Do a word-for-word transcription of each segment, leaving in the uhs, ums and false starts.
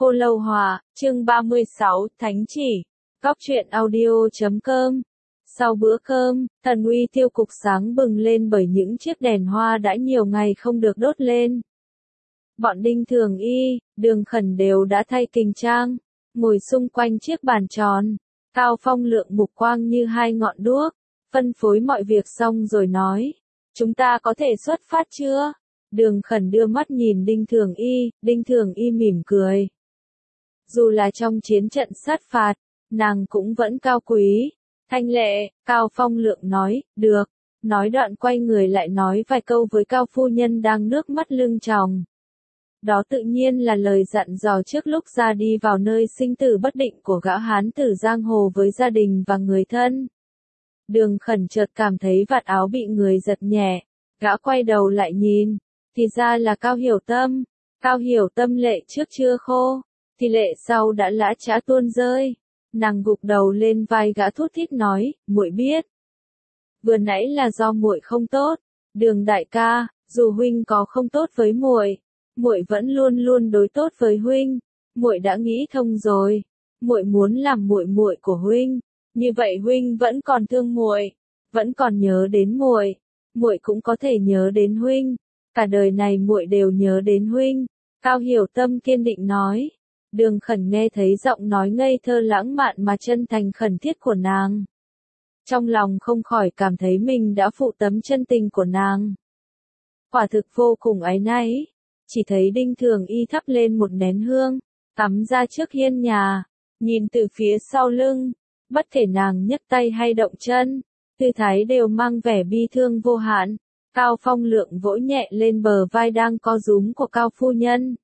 Khô Lâu Hòa, chương ba mươi sáu, Thánh Chỉ. Góc truyện audio chấm com. Sau bữa cơm, thần uy tiêu cục sáng bừng lên bởi những chiếc đèn hoa đã nhiều ngày không được đốt lên. Bọn Đinh Thường Y, Đường Khẩn đều đã thay kình trang, ngồi xung quanh chiếc bàn tròn. Cao Phong Lượng mục quang như hai ngọn đuốc, phân phối mọi việc xong rồi nói. Chúng ta có thể xuất phát chưa? Đường Khẩn đưa mắt nhìn Đinh Thường Y, Đinh Thường Y mỉm cười. Dù là trong chiến trận sát phạt, nàng cũng vẫn cao quý. Thanh lệ, Cao Phong Lượng nói, được. Nói đoạn quay người lại nói vài câu với Cao phu nhân đang nước mắt lưng tròng. Đó tự nhiên là lời dặn dò trước lúc ra đi vào nơi sinh tử bất định của gã hán tử giang hồ với gia đình và người thân. Đường Khẩn chợt cảm thấy vạt áo bị người giật nhẹ, gã quay đầu lại nhìn, thì ra là Cao Hiểu Tâm. Cao Hiểu Tâm lệ trước chưa khô, thì lệ sau đã lã chã tuôn rơi. Nàng gục đầu lên vai gã thút thít nói, muội biết. Vừa nãy là do muội không tốt, Đường đại ca, dù huynh có không tốt với muội, muội vẫn luôn luôn đối tốt với huynh. Muội đã nghĩ thông rồi, muội muốn làm muội muội của huynh, như vậy huynh vẫn còn thương muội, vẫn còn nhớ đến muội, muội cũng có thể nhớ đến huynh, cả đời này muội đều nhớ đến huynh. Cao Hiểu Tâm kiên định nói. Đường Khẩn nghe thấy giọng nói ngây thơ lãng mạn mà chân thành khẩn thiết của nàng. Trong lòng không khỏi cảm thấy mình đã phụ tấm chân tình của nàng. Quả thực vô cùng áy náy. Chỉ thấy Đinh Thường Y thắp lên một nén hương, cắm ra trước hiên nhà, nhìn từ phía sau lưng, bất kể nàng nhấc tay hay động chân, tư thái đều mang vẻ bi thương vô hạn. Cao Phong Lượng vỗ nhẹ lên bờ vai đang co rúm của Cao phu nhân.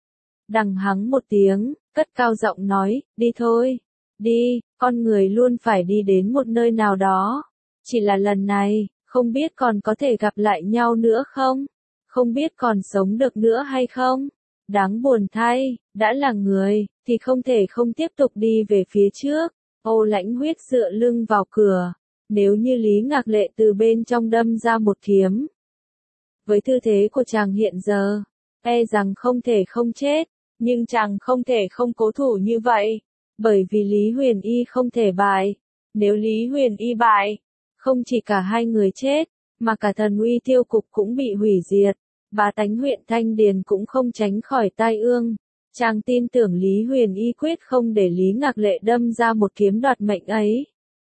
Đằng hắng một tiếng, cất cao giọng nói, đi thôi, đi, con người luôn phải đi đến một nơi nào đó. Chỉ là lần này, không biết còn có thể gặp lại nhau nữa không? Không biết còn sống được nữa hay không? Đáng buồn thay, đã là người, thì không thể không tiếp tục đi về phía trước. Ô Lãnh Huyết dựa lưng vào cửa, nếu như Lý Ngạc Lệ từ bên trong đâm ra một kiếm. Với tư thế của chàng hiện giờ, e rằng không thể không chết. Nhưng chàng không thể không cố thủ như vậy, bởi vì Lý Huyền Y không thể bại. Nếu Lý Huyền Y bại, không chỉ cả hai người chết, mà cả thần uy tiêu cục cũng bị hủy diệt, bá tánh huyện Thanh Điền cũng không tránh khỏi tai ương. Chàng tin tưởng Lý Huyền Y quyết không để Lý Ngạc Lệ đâm ra một kiếm đoạt mệnh ấy.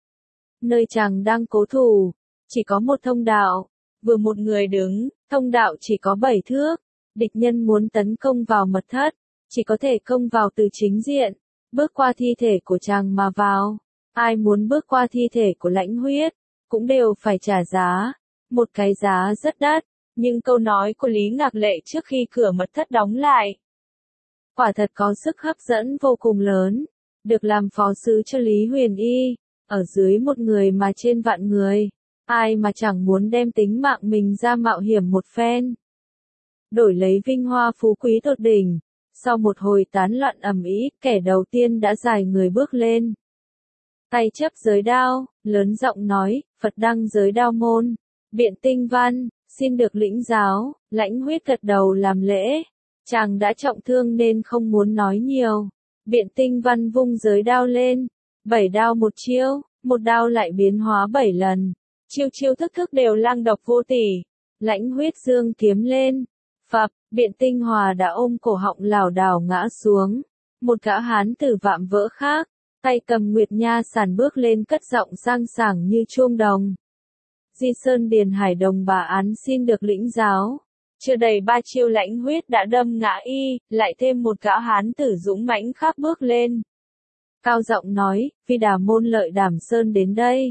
Nơi chàng đang cố thủ, chỉ có một thông đạo, vừa một người đứng, thông đạo chỉ có bảy thước, địch nhân muốn tấn công vào mật thất. Chỉ có thể công vào từ chính diện, bước qua thi thể của chàng mà vào. Ai muốn bước qua thi thể của Lãnh Huyết, cũng đều phải trả giá. Một cái giá rất đắt, nhưng câu nói của Lý Ngạc Lệ trước khi cửa mật thất đóng lại. Quả thật có sức hấp dẫn vô cùng lớn. Được làm phó sứ cho Lý Huyền Y, ở dưới một người mà trên vạn người. Ai mà chẳng muốn đem tính mạng mình ra mạo hiểm một phen. Đổi lấy vinh hoa phú quý tột đỉnh. Sau một hồi tán loạn ầm ĩ, kẻ đầu tiên đã dài người bước lên. Tay chấp giới đao, lớn giọng nói, Phật đăng giới đao môn, Biện Tinh Văn, xin được lĩnh giáo. Lãnh Huyết gật đầu làm lễ. Chàng đã trọng thương nên không muốn nói nhiều. Biện Tinh Văn vung giới đao lên. Bảy đao một chiêu, một đao lại biến hóa bảy lần. Chiêu chiêu thức thức đều lang độc vô tỷ. Lãnh Huyết dương kiếm lên. Phập, Biện Tinh Hòa đã ôm cổ họng lảo đảo ngã xuống. Một gã hán tử vạm vỡ khác, tay cầm Nguyệt Nha sàn bước lên cất giọng sang sảng như chuông đồng. Di Sơn Điền Hải Đồng bà án xin được lĩnh giáo. Chưa đầy ba chiêu Lãnh Huyết đã đâm ngã y, lại thêm một gã hán tử dũng mãnh khác bước lên. Cao giọng nói, Phi Đà môn Lợi Đảm Sơn đến đây.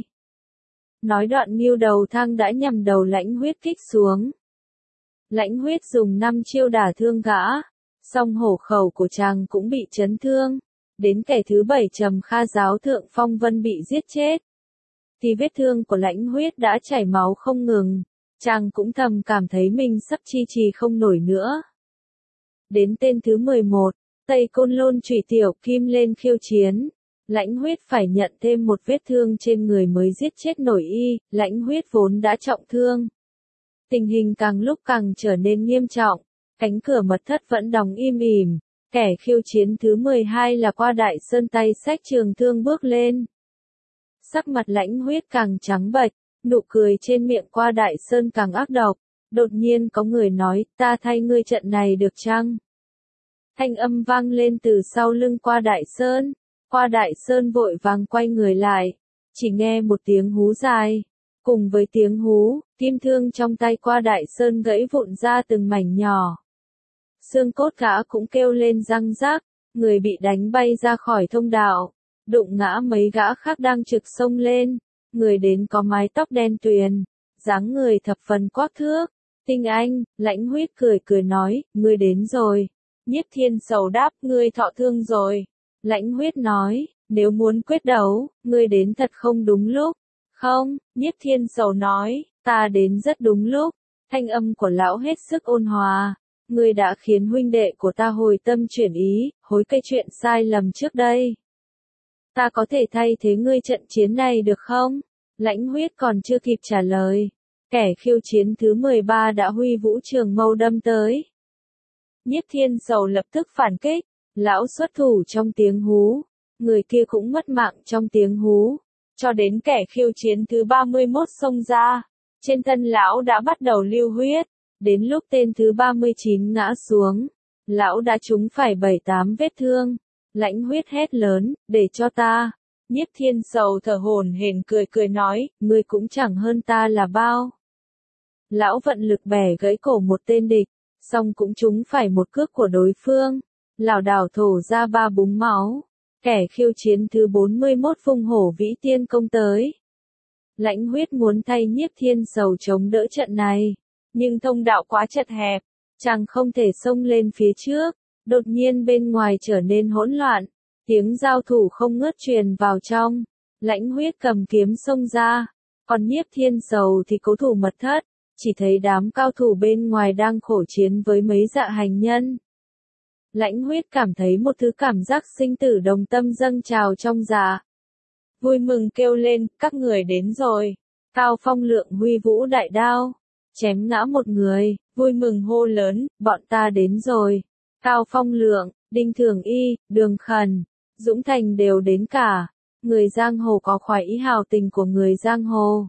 Nói đoạn nghiêu đầu thang đã nhằm đầu Lãnh Huyết kích xuống. Lãnh Huyết dùng năm chiêu đả thương gã, song hổ khẩu của chàng cũng bị chấn thương. Đến kẻ thứ bảy Trầm Kha giáo thượng Phong Vân bị giết chết, thì vết thương của Lãnh Huyết đã chảy máu không ngừng. Chàng cũng thầm cảm thấy mình sắp chi trì không nổi nữa. Đến tên thứ mười một, Tây Côn Lôn Trụy Tiểu Kim lên khiêu chiến. Lãnh Huyết phải nhận thêm một vết thương trên người mới giết chết nổi y. Lãnh Huyết vốn đã trọng thương. Tình hình càng lúc càng trở nên nghiêm trọng, cánh cửa mật thất vẫn đóng im ỉm, Kẻ khiêu chiến thứ mười hai là Qua Đại Sơn tay xách trường thương bước lên. Sắc mặt Lãnh Huyết càng trắng bệch, nụ cười trên miệng Qua Đại Sơn càng ác độc. Đột nhiên có người nói, ta thay ngươi trận này được chăng? Thanh âm vang lên từ sau lưng Qua Đại Sơn. Qua Đại Sơn vội vàng quay người lại. Chỉ nghe một tiếng hú dài. Cùng với tiếng hú, kim thương trong tay Qua Đại Sơn gãy vụn ra từng mảnh nhỏ. Xương cốt gã cũng kêu lên răng rác, người bị đánh bay ra khỏi thông đạo, đụng ngã mấy gã khác đang trực sông lên, người đến có mái tóc đen tuyền, dáng người thập phần quắc thước. Tinh Anh, Lãnh Huyết cười cười nói, ngươi đến rồi. Nhiếp Thiên Sầu đáp, ngươi thọ thương rồi. Lãnh Huyết nói, nếu muốn quyết đấu, ngươi đến thật không đúng lúc. Không, Nhiếp Thiên Sầu nói, ta đến rất đúng lúc. Thanh âm của lão hết sức ôn hòa. Ngươi đã khiến huynh đệ của ta hồi tâm chuyển ý, hối cái chuyện sai lầm trước đây. Ta có thể thay thế ngươi trận chiến này được không? Lãnh Huyết còn chưa kịp trả lời. Kẻ khiêu chiến thứ mười ba đã huy vũ trường mâu đâm tới. Nhiếp Thiên Sầu lập tức phản kích, lão xuất thủ trong tiếng hú, người kia cũng mất mạng trong tiếng hú, cho đến kẻ khiêu chiến thứ ba mươi mốt xông ra, trên thân lão đã bắt đầu lưu huyết, đến lúc tên thứ ba mươi chín ngã xuống, lão đã trúng phải bảy tám vết thương. Lãnh Huyết hét lớn, để cho ta. Nhiếp Thiên Sầu thở hổn hển cười cười nói, ngươi cũng chẳng hơn ta là bao. Lão vận lực bẻ gãy cổ một tên địch, xong cũng trúng phải một cước của đối phương, lảo đảo thổ ra ba búng máu. Kẻ khiêu chiến thứ bốn mươi mốt Phung Hổ Vĩ Tiên công tới. Lãnh Huyết muốn thay Nhiếp Thiên Sầu chống đỡ trận này, nhưng thông đạo quá chật hẹp, chàng không thể xông lên phía trước. Đột nhiên bên ngoài trở nên hỗn loạn, tiếng giao thủ không ngớt truyền vào trong. Lãnh Huyết cầm kiếm xông ra, còn Nhiếp Thiên Sầu thì cố thủ mật thất, chỉ thấy đám cao thủ bên ngoài đang khổ chiến với mấy dạ hành nhân. Lãnh Huyết cảm thấy một thứ cảm giác sinh tử đồng tâm dâng trào trong dạ. Vui mừng kêu lên, các người đến rồi. Cao Phong Lượng huy vũ đại đao, chém ngã một người, vui mừng hô lớn, bọn ta đến rồi. Cao Phong Lượng, Đinh Thường Y, Đường Khẩn, Dũng Thành đều đến cả. Người giang hồ có khoái ý hào tình của người giang hồ.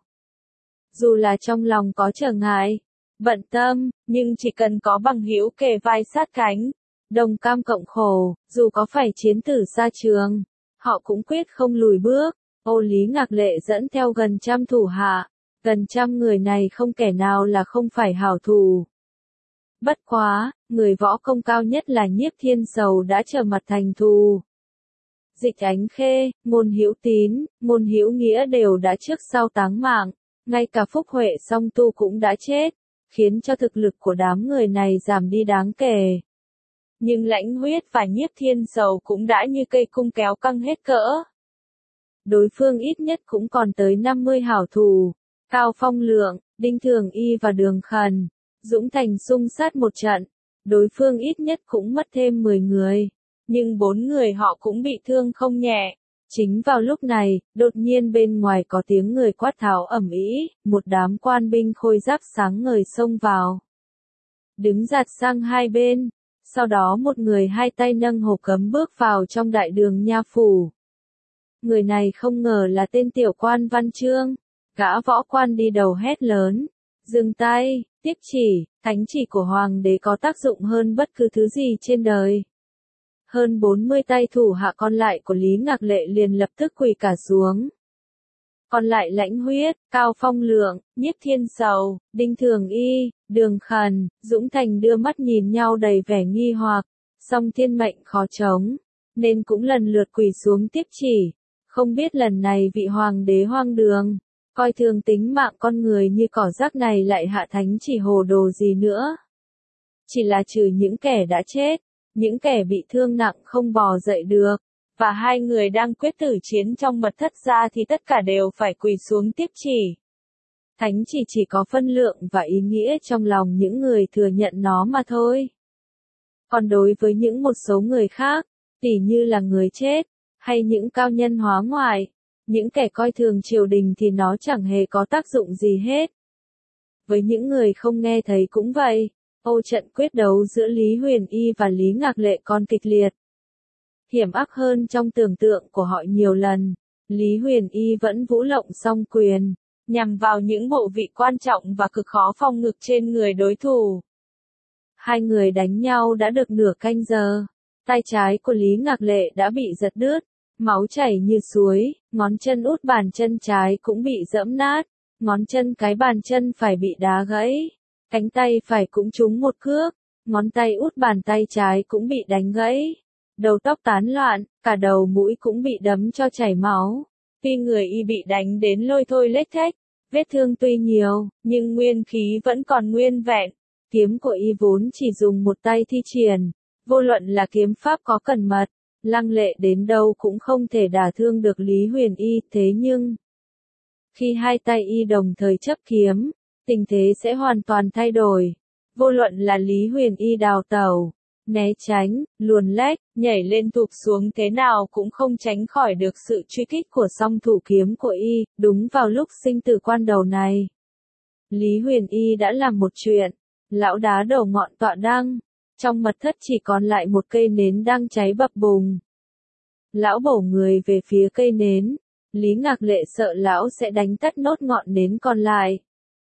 Dù là trong lòng có trở ngại, bận tâm, nhưng chỉ cần có bằng hữu kề vai sát cánh, đồng cam cộng khổ, dù có phải chiến tử xa trường, họ cũng quyết không lùi bước. Ô Lý Ngạc Lệ dẫn theo gần trăm thủ hạ, gần trăm người này không kẻ nào là không phải hảo thủ. Bất quá, người võ công cao nhất là Nhiếp Thiên Sầu đã trở mặt thành thù. Dịch Ánh Khê, Ngôn Hữu Tín, Ngôn Hữu Nghĩa đều đã trước sau táng mạng, ngay cả Phúc Huệ Song Tu cũng đã chết, khiến cho thực lực của đám người này giảm đi đáng kể. Nhưng Lãnh Huyết và Nhiếp Thiên Sầu cũng đã như cây cung kéo căng hết cỡ. Đối phương ít nhất cũng còn tới năm mươi hảo thủ, Cao Phong Lượng, Đinh Thường Y và Đường Khẩn, Dũng Thành xung sát một trận, đối phương ít nhất cũng mất thêm mười người, nhưng bốn người họ cũng bị thương không nhẹ. Chính vào lúc này, đột nhiên bên ngoài có tiếng người quát tháo ầm ĩ, một đám quan binh khôi giáp sáng ngời xông vào. Đứng giạt sang hai bên, sau đó một người hai tay nâng hộp cấm bước vào trong đại đường nha phủ. Người này không ngờ là tên tiểu quan Văn Chương, gã võ quan đi đầu hét lớn, dừng tay, tiếp chỉ, thánh chỉ của hoàng đế có tác dụng hơn bất cứ thứ gì trên đời. Hơn bốn mươi tay thủ hạ còn lại của Lý Ngạc Lệ liền lập tức quỳ cả xuống. Còn lại Lãnh Huyết, Cao Phong Lượng, Nhiếp Thiên Sầu, Đinh Thường Y, Đường Khẩn, Dũng Thành đưa mắt nhìn nhau đầy vẻ nghi hoặc, song thiên mệnh khó chống, nên cũng lần lượt quỳ xuống tiếp chỉ. Không biết lần này vị hoàng đế hoang đường, coi thường tính mạng con người như cỏ rác này lại hạ thánh chỉ hồ đồ gì nữa. Chỉ là trừ những kẻ đã chết, những kẻ bị thương nặng không bò dậy được, và hai người đang quyết tử chiến trong mật thất ra thì tất cả đều phải quỳ xuống tiếp chỉ. Thánh chỉ chỉ có phân lượng và ý nghĩa trong lòng những người thừa nhận nó mà thôi. Còn đối với những một số người khác, tỉ như là người chết, hay những cao nhân hóa ngoại, những kẻ coi thường triều đình thì nó chẳng hề có tác dụng gì hết. Với những người không nghe thấy cũng vậy, Ô trận quyết đấu giữa Lý Huyền Y và Lý Ngạc Lệ còn kịch liệt. Hiểm ác hơn trong tưởng tượng của họ nhiều lần, Lý Huyền Y vẫn vũ lộng song quyền, nhằm vào những bộ vị quan trọng và cực khó phòng ngự trên người đối thủ. Hai người đánh nhau đã được nửa canh giờ, tay trái của Lý Ngạc Lệ đã bị giật đứt, máu chảy như suối, ngón chân út bàn chân trái cũng bị giẫm nát, ngón chân cái bàn chân phải bị đá gãy, cánh tay phải cũng trúng một cước, ngón tay út bàn tay trái cũng bị đánh gãy, đầu tóc tán loạn, cả đầu mũi cũng bị đấm cho chảy máu. Tuy người y bị đánh đến lôi thôi lết thếch, vết thương tuy nhiều, nhưng nguyên khí vẫn còn nguyên vẹn. Kiếm của y vốn chỉ dùng một tay thi triển, vô luận là kiếm pháp có cẩn mật, lăng lệ đến đâu cũng không thể đả thương được Lý Huyền Y. Thế nhưng, khi hai tay y đồng thời chấp kiếm, tình thế sẽ hoàn toàn thay đổi. Vô luận là Lý Huyền Y đào tẩu, né tránh, luồn lách, nhảy lên tụt xuống thế nào cũng không tránh khỏi được sự truy kích của song thủ kiếm của y. Đúng vào lúc sinh tử quan đầu này, Lý Huyền Y đã làm một chuyện. Lão đá đầu ngọn tọa đăng, trong mật thất chỉ còn lại một cây nến đang cháy bập bùng. Lão bổ người về phía cây nến, Lý Ngạc Lệ sợ lão sẽ đánh tắt nốt ngọn nến còn lại.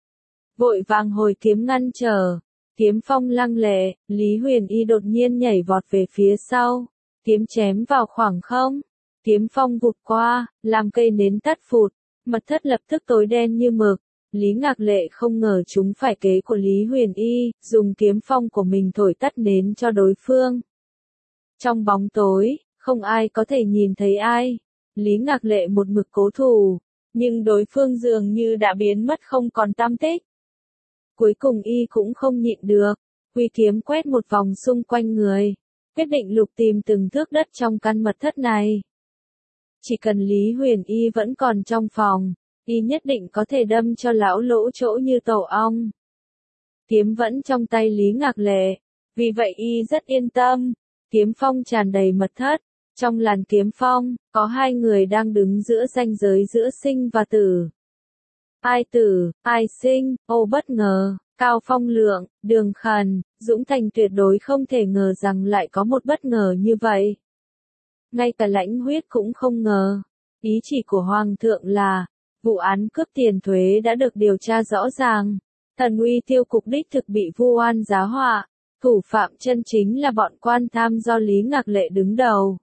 Vội vàng hồi kiếm ngăn trở, kiếm phong lăng lệ, Lý Huyền Y đột nhiên nhảy vọt về phía sau, kiếm chém vào khoảng không, kiếm phong vụt qua, làm cây nến tắt phụt, mật thất lập tức tối đen như mực. Lý Ngạc Lệ không ngờ chúng phải kế của Lý Huyền Y, dùng kiếm phong của mình thổi tắt nến cho đối phương. Trong bóng tối, không ai có thể nhìn thấy ai. Lý Ngạc Lệ một mực cố thủ, nhưng đối phương dường như đã biến mất không còn tăm tích. Cuối cùng y cũng không nhịn được, huy kiếm quét một vòng xung quanh người, quyết định lục tìm từng thước đất trong căn mật thất này. Chỉ cần Lý Huyền Y vẫn còn trong phòng, y nhất định có thể đâm cho lão lỗ chỗ như tổ ong. Kiếm vẫn trong tay Lý Ngạc Lệ, vì vậy y rất yên tâm. Kiếm phong tràn đầy mật thất, trong làn kiếm phong, có hai người đang đứng giữa ranh giới giữa sinh và tử. Ai tử, ai sinh, ô bất ngờ, Cao Phong Lượng, Đường Khẩn, Dũng Thành tuyệt đối không thể ngờ rằng lại có một bất ngờ như vậy. Ngay cả Lãnh Huyết cũng không ngờ. Ý chỉ của Hoàng thượng là, vụ án cướp tiền thuế đã được điều tra rõ ràng. Thần uy tiêu cục đích thực bị vu oan giá họa. Thủ phạm chân chính là bọn quan tham do Lý Ngạc Lệ đứng đầu.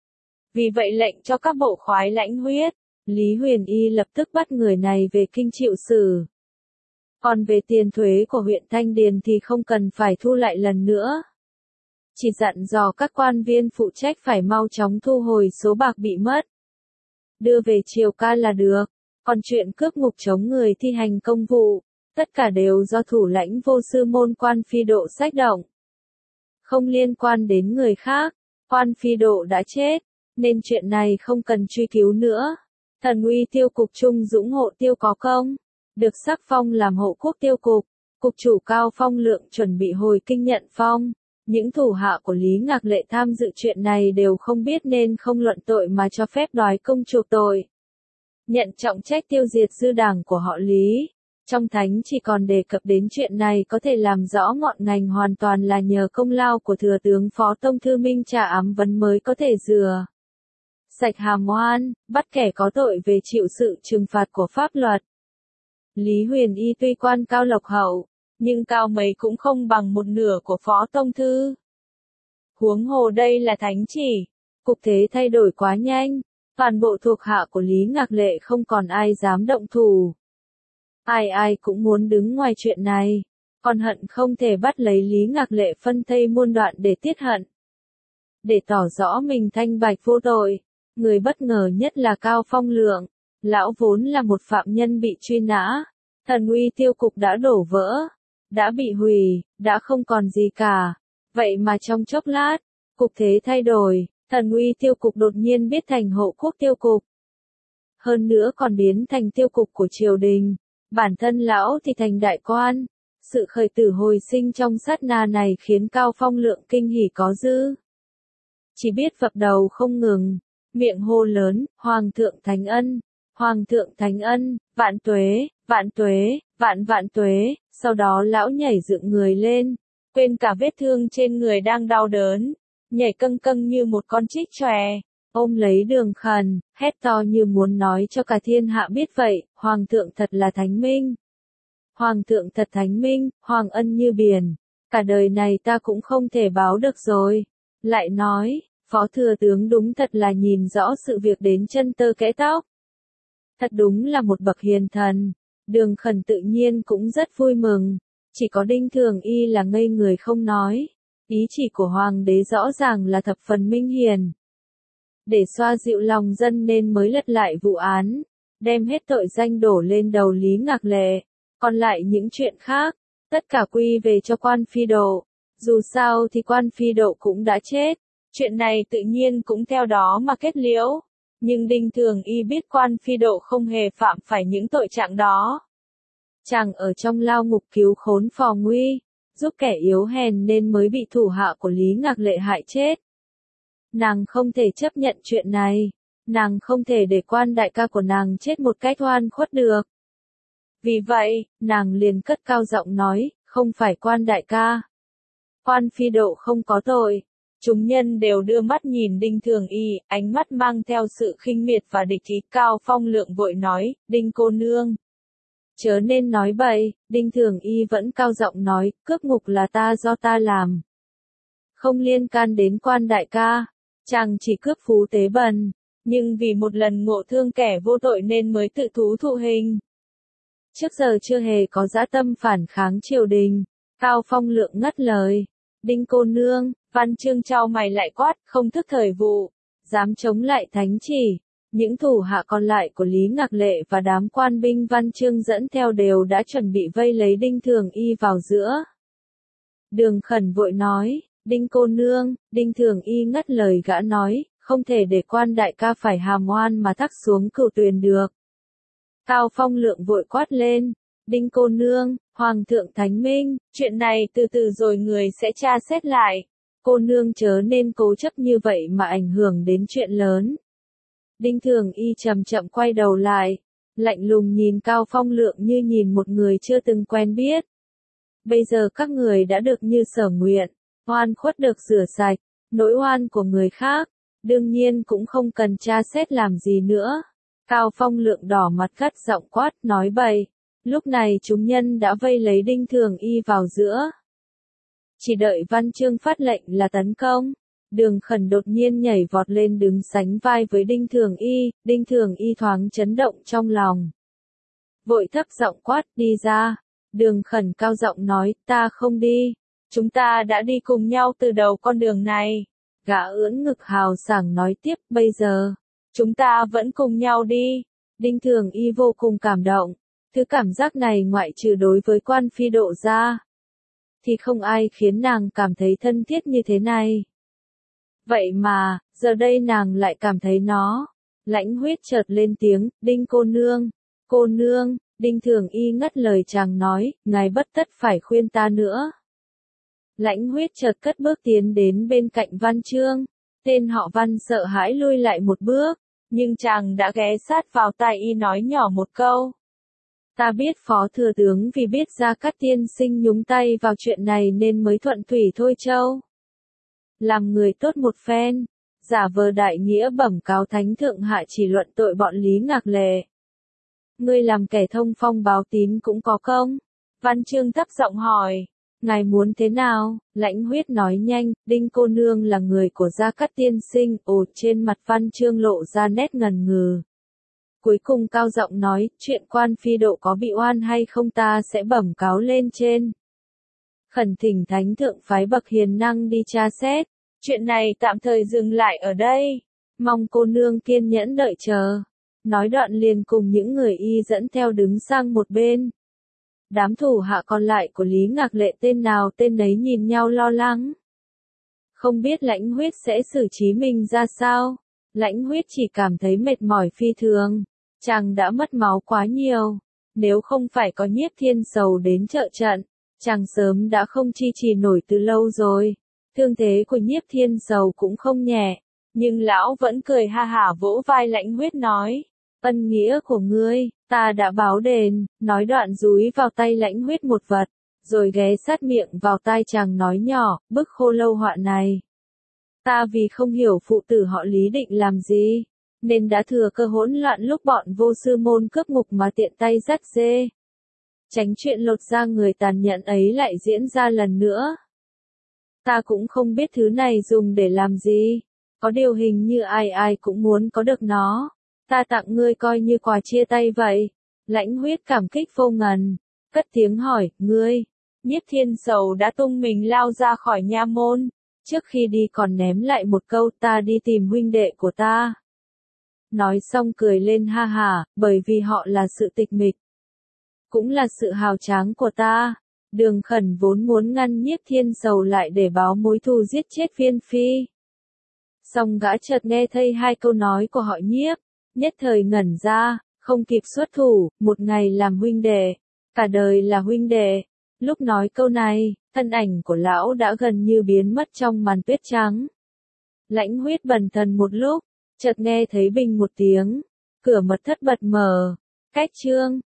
Vì vậy lệnh cho các bộ khoái Lãnh Huyết, Lý Huyền Y lập tức bắt người này về kinh chịu xử. Còn về tiền thuế của huyện Thanh Điền thì không cần phải thu lại lần nữa. Chỉ dặn dò các quan viên phụ trách phải mau chóng thu hồi số bạc bị mất. Đưa về triều ca là được. Còn chuyện cướp ngục chống người thi hành công vụ, tất cả đều do thủ lãnh vô sư môn Quan Phi Độ xách động. Không liên quan đến người khác, Quan Phi Độ đã chết, nên chuyện này không cần truy cứu nữa. Thần uy tiêu cục Trung Dũng hộ tiêu có công, được sắc phong làm hộ quốc tiêu cục, cục chủ Cao Phong Lượng chuẩn bị hồi kinh nhận phong. Những thủ hạ của Lý Ngạc Lệ tham dự chuyện này đều không biết nên không luận tội mà cho phép đòi công chuộc tội. Nhận trọng trách tiêu diệt dư đảng của họ Lý. Trong thánh chỉ còn đề cập đến chuyện này có thể làm rõ ngọn ngành hoàn toàn là nhờ công lao của thừa tướng Phó Tông Thư Minh Trà ám vấn mới có thể rửa sạch hàm oan, bắt kẻ có tội về chịu sự trừng phạt của pháp luật. Lý Huyền Y tuy quan cao lộc hậu, nhưng cao mấy cũng không bằng một nửa của Phó Tông Thư. Huống hồ đây là thánh chỉ, cục thế thay đổi quá nhanh, toàn bộ thuộc hạ của Lý Ngạc Lệ không còn ai dám động thủ. Ai ai cũng muốn đứng ngoài chuyện này, còn hận không thể bắt lấy Lý Ngạc Lệ phân thây muôn đoạn để tiết hận. Để tỏ rõ mình thanh bạch vô tội, người bất ngờ nhất là Cao Phong Lượng. Lão vốn là một phạm nhân bị truy nã, thần uy tiêu cục đã đổ vỡ, đã bị hủy, đã không còn gì cả. Vậy mà trong chốc lát, cục thế thay đổi, thần uy tiêu cục đột nhiên biết thành hộ quốc tiêu cục. Hơn nữa còn biến thành tiêu cục của triều đình, bản thân lão thì thành đại quan. Sự khởi tử hồi sinh trong sát na này khiến Cao Phong Lượng kinh hỉ có dư. Chỉ biết vập đầu không ngừng, miệng hô lớn, Hoàng thượng Thánh Ân, Hoàng thượng Thánh Ân, vạn tuế, vạn tuế, vạn vạn tuế. Sau đó lão nhảy dựng người lên, quên cả vết thương trên người đang đau đớn, nhảy câng câng như một con trích chòe, ôm lấy Đường Khẩn, hét to như muốn nói cho cả thiên hạ biết vậy, Hoàng thượng thật là thánh minh. Hoàng thượng thật thánh minh, Hoàng ân như biển, cả đời này ta cũng không thể báo được rồi. Lại nói, Phó Thừa Tướng đúng thật là nhìn rõ sự việc đến chân tơ kẽ tóc. Thật đúng là một bậc hiền thần, Đường Khẩn tự nhiên cũng rất vui mừng, chỉ có Đinh Thường Y là ngây người không nói, ý chỉ của Hoàng đế rõ ràng là thập phần minh hiền. Để xoa dịu lòng dân nên mới lật lại vụ án, đem hết tội danh đổ lên đầu Lý Ngạc Lệ, còn lại những chuyện khác, tất cả quy về cho quan phi độ, dù sao thì quan phi độ cũng đã chết, chuyện này tự nhiên cũng theo đó mà kết liễu, nhưng Đinh Thường Y biết quan phi độ không hề phạm phải những tội trạng đó. Chàng ở trong lao ngục cứu khốn phò nguy, giúp kẻ yếu hèn nên mới bị thủ hạ của Lý Ngạc Lệ hại chết. Nàng không thể chấp nhận chuyện này, nàng không thể để quan đại ca của nàng chết một cách oan khuất được. Vì vậy, nàng liền cất cao giọng nói, không phải quan đại ca. Quan phi độ không có tội. Chúng nhân đều đưa mắt nhìn Đinh Thường Y, ánh mắt mang theo sự khinh miệt và địch ý. Cao Phong Lượng vội nói, Đinh cô nương. Chớ nên nói bậy, Đinh Thường Y vẫn cao giọng nói, cướp ngục là ta do ta làm. Không liên can đến quan đại ca, chàng chỉ cướp phú tế bần, nhưng vì một lần ngộ thương kẻ vô tội nên mới tự thú thụ hình. Trước giờ chưa hề có dã tâm phản kháng triều đình, Cao Phong Lượng ngắt lời. Đinh cô nương, Văn Chương chau mày lại quát, không thức thời vụ, dám chống lại thánh chỉ. Những thủ hạ còn lại của Lý Ngạc Lệ và đám quan binh Văn Chương dẫn theo đều đã chuẩn bị vây lấy Đinh Thường Y vào giữa. Đường Khẩn vội nói, Đinh cô nương, Đinh Thường Y ngắt lời gã nói, không thể để quan đại ca phải hàm oan mà thác xuống cửu tuyền được. Cao Phong Lượng vội quát lên, Đinh cô nương, Hoàng thượng thánh minh, chuyện này từ từ rồi người sẽ tra xét lại. Cô nương chớ nên cố chấp như vậy mà ảnh hưởng đến chuyện lớn. Đinh Thường Y chậm chậm quay đầu lại, lạnh lùng nhìn Cao Phong Lượng như nhìn một người chưa từng quen biết. Bây giờ các người đã được như sở nguyện, oan khuất được rửa sạch, nỗi oan của người khác, đương nhiên cũng không cần tra xét làm gì nữa. Cao Phong Lượng đỏ mặt gắt giọng quát nói bậy. Lúc này chúng nhân đã vây lấy Đinh Thường Y vào giữa. Chỉ đợi Văn Chương phát lệnh là tấn công. Đường Khẩn đột nhiên nhảy vọt lên đứng sánh vai với Đinh Thường Y, Đinh Thường Y thoáng chấn động trong lòng. Vội thấp giọng quát đi ra. Đường Khẩn cao giọng nói, ta không đi. Chúng ta đã đi cùng nhau từ đầu con đường này. Gã ưỡn ngực hào sảng nói tiếp, bây giờ, chúng ta vẫn cùng nhau đi. Đinh Thường Y vô cùng cảm động. Thứ cảm giác này ngoại trừ đối với quan phi độ ra, thì không ai khiến nàng cảm thấy thân thiết như thế này. Vậy mà, giờ đây nàng lại cảm thấy nó. Lãnh Huyết chợt lên tiếng, Đinh cô nương, cô nương, Đinh Thường Y ngắt lời chàng nói, ngài bất tất phải khuyên ta nữa. Lãnh Huyết chợt cất bước tiến đến bên cạnh Văn Chương, tên họ Văn sợ hãi lui lại một bước, nhưng chàng đã ghé sát vào tai y nói nhỏ một câu. Ta biết Phó Thừa Tướng vì biết Gia Cát tiên sinh nhúng tay vào chuyện này nên mới thuận thủy thôi châu. Làm người tốt một phen, giả vờ đại nghĩa bẩm cáo Thánh Thượng hạ chỉ luận tội bọn Lý Ngạc Lệ. Ngươi làm kẻ thông phong báo tín cũng có công. Văn Chương thấp giọng hỏi, ngài muốn thế nào? Lãnh Huyết nói nhanh, Đinh cô nương là người của Gia Cát tiên sinh. Ồ, trên mặt Văn Chương lộ ra nét ngần ngừ. Cuối cùng cao giọng nói, chuyện quan phi độ có bị oan hay không ta sẽ bẩm cáo lên trên. Khẩn thỉnh Thánh Thượng phái bậc hiền năng đi tra xét. Chuyện này tạm thời dừng lại ở đây. Mong cô nương kiên nhẫn đợi chờ. Nói đoạn liền cùng những người y dẫn theo đứng sang một bên. Đám thủ hạ còn lại của Lý Ngạc Lệ tên nào tên nấy nhìn nhau lo lắng. Không biết Lãnh Huyết sẽ xử trí mình ra sao. Lãnh Huyết chỉ cảm thấy mệt mỏi phi thường. Chàng đã mất máu quá nhiều. Nếu không phải có Nhiếp Thiên Sầu đến trợ trận, chàng sớm đã không chi trì nổi từ lâu rồi. Thương thế của Nhiếp Thiên Sầu cũng không nhẹ. Nhưng lão vẫn cười ha hả vỗ vai Lãnh Huyết nói. Ân nghĩa của ngươi, ta đã báo đền. Nói đoạn dúi vào tay Lãnh Huyết một vật. rồi ghé sát miệng vào tai chàng nói nhỏ, bức khô lâu họa này. Ta vì không hiểu phụ tử họ Lý định làm gì, nên đã thừa cơ hỗn loạn lúc bọn vô sư môn cướp ngục mà tiện tay dắt dê. Tránh chuyện lột da người tàn nhẫn ấy lại diễn ra lần nữa. Ta cũng không biết thứ này dùng để làm gì, có điều hình như ai ai cũng muốn có được nó. Ta tặng ngươi coi như quà chia tay vậy. Lãnh Huyết cảm kích vô ngần, cất tiếng hỏi, ngươi. Nhiếp Thiên Sầu đã tung mình lao ra khỏi nha môn, trước khi đi còn ném lại một câu, ta đi tìm huynh đệ của ta. Nói xong cười lên ha hả, bởi vì họ là sự tịch mịch, cũng là sự hào tráng của ta. Đường Khẩn vốn muốn ngăn Nhiếp Thiên Sầu lại để báo mối thù giết chết Viên Phi. Song gã chợt nghe thấy hai câu nói của họ Nhiếp, nhất thời ngẩn ra, không kịp xuất thủ, một ngày làm huynh đệ, cả đời là huynh đệ. Lúc nói câu này, thân ảnh của lão đã gần như biến mất trong màn tuyết trắng. Lãnh Huyết bần thần một lúc, chợt nghe thấy bình một tiếng, cửa mật thất bật mở. Cách chương